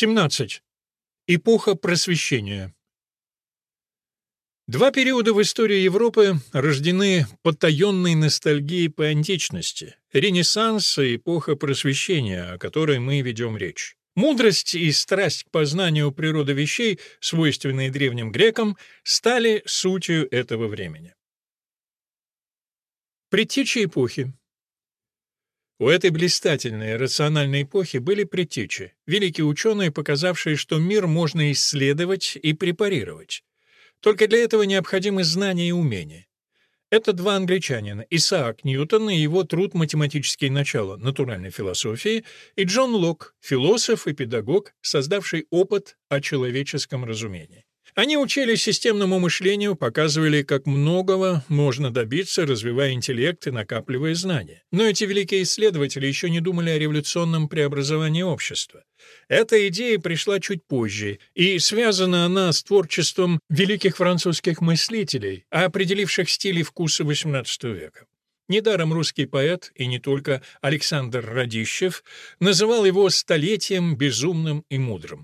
17. Эпоха Просвещения. Два периода в истории Европы рождены потаенной ностальгией по античности: Ренессанс и эпоха Просвещения, о которой мы ведем речь. Мудрость и страсть к познанию природы вещей, свойственные древним грекам, стали сутью этого времени. Предтечи эпохи. У этой блистательной рациональной эпохи были предтечи, великие ученые, показавшие, что мир можно исследовать и препарировать. Только для этого необходимы знания и умения. Это два англичанина: Исаак Ньютон и его труд «Математические начала натуральной философии», и Джон Локк, философ и педагог, создавший опыт о человеческом разумении. Они учили системному мышлению, показывали, как многого можно добиться, развивая интеллект и накапливая знания. Но эти великие исследователи еще не думали о революционном преобразовании общества. Эта идея пришла чуть позже, и связана она с творчеством великих французских мыслителей, определивших стиль и вкусы XVIII века. Недаром русский поэт, и не только, Александр Радищев, называл его «столетием безумным и мудрым».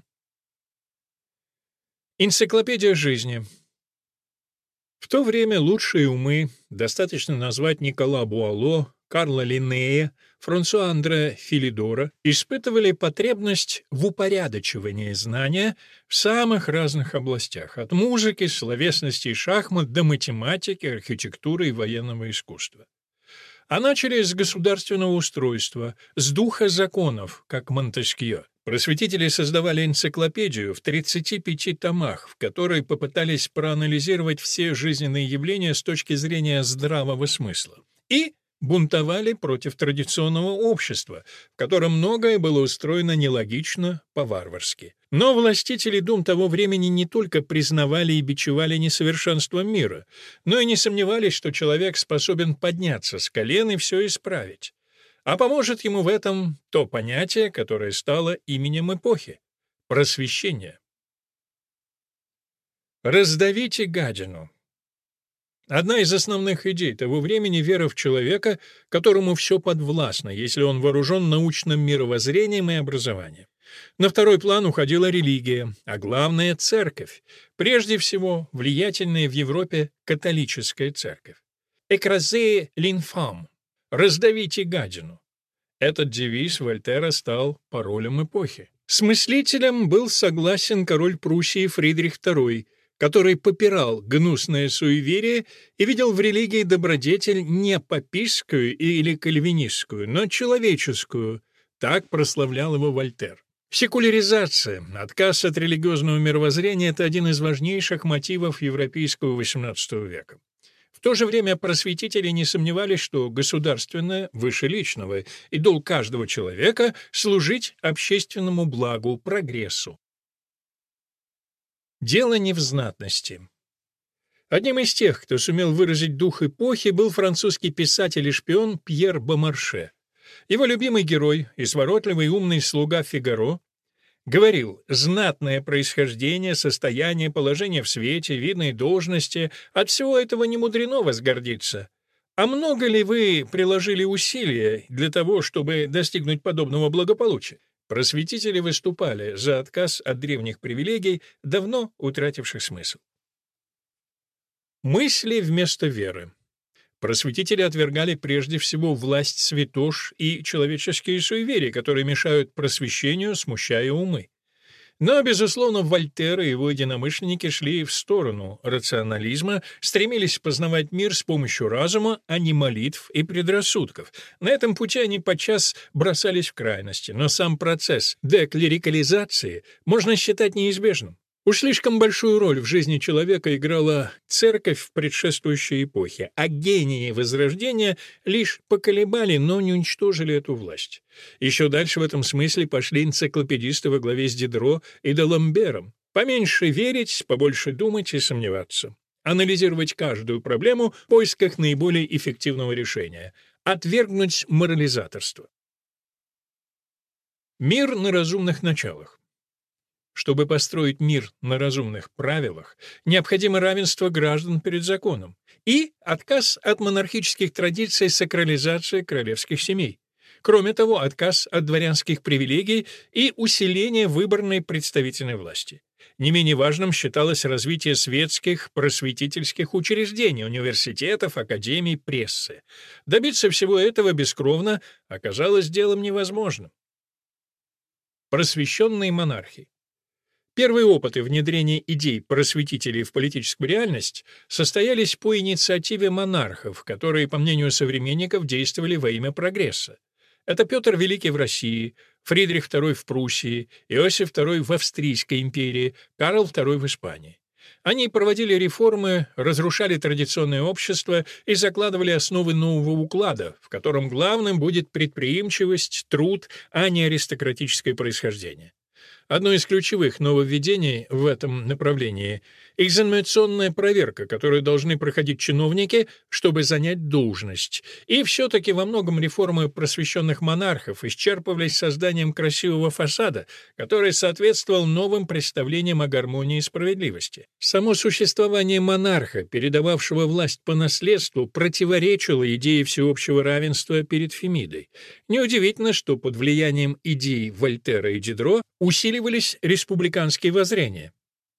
Энциклопедия жизни. В то время лучшие умы, достаточно назвать Никола Буало, Карла Линнея, Франсуа Андре Филидора, испытывали потребность в упорядочивании знания в самых разных областях, от музыки, словесности и шахмат до математики, архитектуры и военного искусства. А начали с государственного устройства, с духа законов, как Монтескье. Просветители создавали энциклопедию в 35 томах, в которой попытались проанализировать все жизненные явления с точки зрения здравого смысла. И бунтовали против традиционного общества, в котором многое было устроено нелогично, по-варварски. Но властители дум того времени не только признавали и бичевали несовершенство мира, но и не сомневались, что человек способен подняться с колен и все исправить. А поможет ему в этом то понятие, которое стало именем эпохи — просвещение. «Раздавите гадину». Одна из основных идей того времени — вера в человека, которому все подвластно, если он вооружен научным мировоззрением и образованием. На второй план уходила религия, а главное — церковь, прежде всего влиятельная в Европе католическая церковь. «Écrasez l'infâme» — «раздавите гадину». Этот девиз Вольтера стал паролем эпохи. С мыслителем был согласен король Пруссии Фридрих II, который попирал гнусное суеверие и видел в религии добродетель не папистскую или кальвинистскую, но человеческую. Так прославлял его Вольтер. Секуляризация, отказ от религиозного мировоззрения — это один из важнейших мотивов европейского XVIII века. В то же время просветители не сомневались, что государственное выше личного, и долг каждого человека — служить общественному благу, прогрессу. Дело не в знатности. Одним из тех, кто сумел выразить дух эпохи, был французский писатель и шпион Пьер Бомарше. Его любимый герой, изворотливый и умный слуга Фигаро, говорил: «Знатное происхождение, состояние, положение в свете, видные должности — от всего этого не мудрено возгордиться. А много ли вы приложили усилия для того, чтобы достигнуть подобного благополучия?» Просветители выступали за отказ от древних привилегий, давно утративших смысл. Мысли вместо веры. Просветители отвергали прежде всего власть святош и человеческие суеверия, которые мешают просвещению, смущая умы. Но, безусловно, Вольтер и его единомышленники шли в сторону рационализма, стремились познавать мир с помощью разума, а не молитв и предрассудков. На этом пути они подчас бросались в крайности, но сам процесс деклерикализации можно считать неизбежным. Уж слишком большую роль в жизни человека играла церковь в предшествующей эпохе, а гении Возрождения лишь поколебали, но не уничтожили эту власть. Еще дальше в этом смысле пошли энциклопедисты во главе с Дидро и Даламбером. Поменьше верить, побольше думать и сомневаться. Анализировать каждую проблему в поисках наиболее эффективного решения. Отвергнуть морализаторство. Мир на разумных началах. Чтобы построить мир на разумных правилах, необходимо равенство граждан перед законом и отказ от монархических традиций, сакрализация королевских семей. Кроме того, отказ от дворянских привилегий и усиление выборной представительной власти. Не менее важным считалось развитие светских просветительских учреждений, университетов, академий, прессы. Добиться всего этого бескровно оказалось делом невозможным. Просвещенные монархи. Первые опыты внедрения идей просветителей в политическую реальность состоялись по инициативе монархов, которые, по мнению современников, действовали во имя прогресса. Это Петр Великий в России, Фридрих II в Пруссии, Иосиф II в Австрийской империи, Карл II в Испании. Они проводили реформы, разрушали традиционное общество и закладывали основы нового уклада, в котором главным будет предприимчивость, труд, а не аристократическое происхождение. Одно из ключевых нововведений в этом направлении — экзаменационная проверка, которую должны проходить чиновники, чтобы занять должность. И все-таки во многом реформы просвещенных монархов исчерпывались созданием красивого фасада, который соответствовал новым представлениям о гармонии и справедливости. Само существование монарха, передававшего власть по наследству, противоречило идее всеобщего равенства перед Фемидой. Неудивительно, что под влиянием идей Вольтера и Дидро усиливались республиканские воззрения.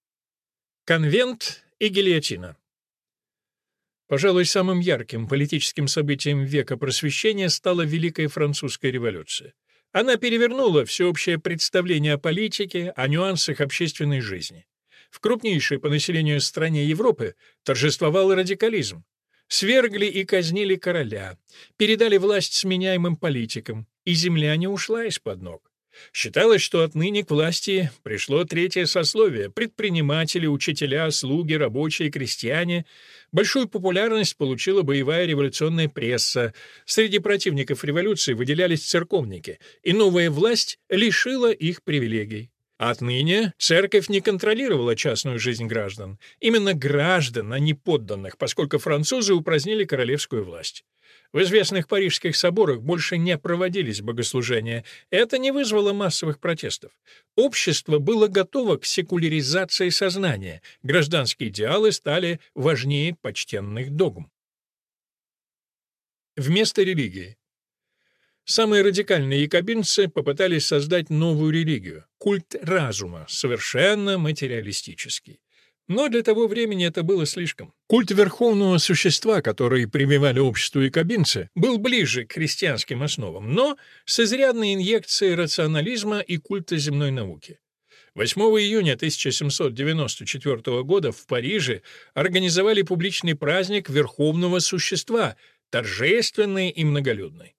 Конвент и гильотина. Пожалуй, самым ярким политическим событием века Просвещения стала Великая Французская революция. Она перевернула всеобщее представление о политике, о нюансах общественной жизни. В крупнейшей по населению стране Европы торжествовал радикализм. Свергли и казнили короля, передали власть сменяемым политикам, и земля не ушла из-под ног. Считалось, что отныне к власти пришло третье сословие — предприниматели, учителя, слуги, рабочие, крестьяне. Большую популярность получила боевая революционная пресса. Среди противников революции выделялись церковники, и новая власть лишила их привилегий. Отныне церковь не контролировала частную жизнь граждан. Именно граждан, а не подданных, поскольку французы упразднили королевскую власть. В известных парижских соборах больше не проводились богослужения. Это не вызвало массовых протестов. Общество было готово к секуляризации сознания. Гражданские идеалы стали важнее почтенных догм. Вместо религии. Самые радикальные якобинцы попытались создать новую религию — культ разума, совершенно материалистический. Но для того времени это было слишком. Культ верховного существа, который прививали обществу якобинцы, был ближе к христианским основам, но с изрядной инъекцией рационализма и культа земной науки. 8 июня 1794 года в Париже организовали публичный праздник верховного существа, торжественный и многолюдный.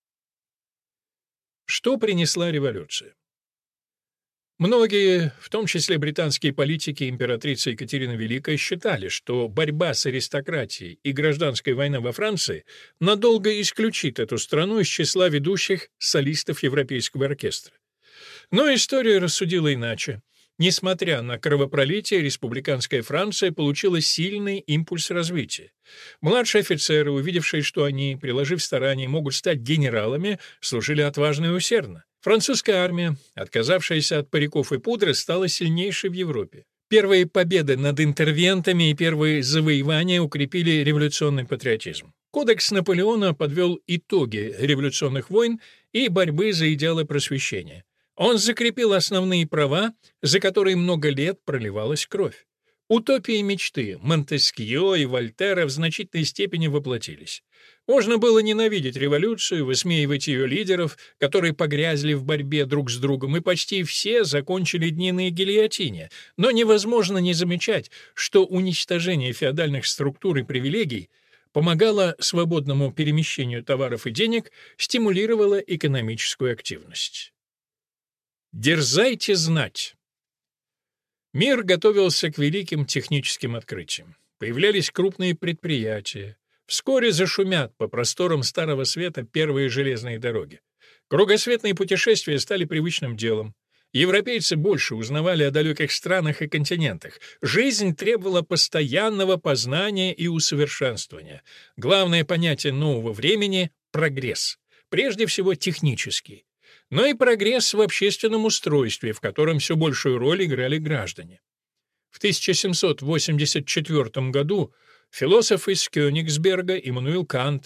Что принесла революция? Многие, в том числе британские политики и императрица Екатерина Великая, считали, что борьба с аристократией и гражданская война во Франции надолго исключит эту страну из числа ведущих солистов Европейского оркестра. Но история рассудила иначе. Несмотря на кровопролитие, республиканская Франция получила сильный импульс развития. Младшие офицеры, увидевшие, что они, приложив старания, могут стать генералами, служили отважно и усердно. Французская армия, отказавшаяся от париков и пудры, стала сильнейшей в Европе. Первые победы над интервентами и первые завоевания укрепили революционный патриотизм. Кодекс Наполеона подвел итоги революционных войн и борьбы за идеалы просвещения. Он закрепил основные права, за которые много лет проливалась кровь. Утопии мечты Монтескьё и Вольтера в значительной степени воплотились. Можно было ненавидеть революцию, высмеивать ее лидеров, которые погрязли в борьбе друг с другом, и почти все закончили дни на гильотине. Но невозможно не замечать, что уничтожение феодальных структур и привилегий помогало свободному перемещению товаров и денег, стимулировало экономическую активность. Дерзайте знать. Мир готовился к великим техническим открытиям. Появлялись крупные предприятия. Вскоре зашумят по просторам Старого Света первые железные дороги. Кругосветные путешествия стали привычным делом. Европейцы больше узнавали о далеких странах и континентах. Жизнь требовала постоянного познания и усовершенствования. Главное понятие нового времени — прогресс. Прежде всего технический. Но и прогресс в общественном устройстве, в котором все большую роль играли граждане. В 1784 году философ из Кёнигсберга Иммануил Кант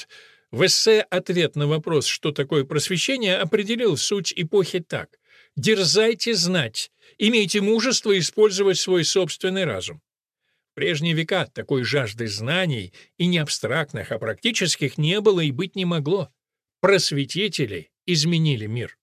В эссе «Ответ на вопрос, что такое просвещение» определил суть эпохи так: «Дерзайте знать, имейте мужество использовать свой собственный разум». В прежние века такой жажды знаний, и не абстрактных, а практических, не было и быть не могло. Просветители изменили мир.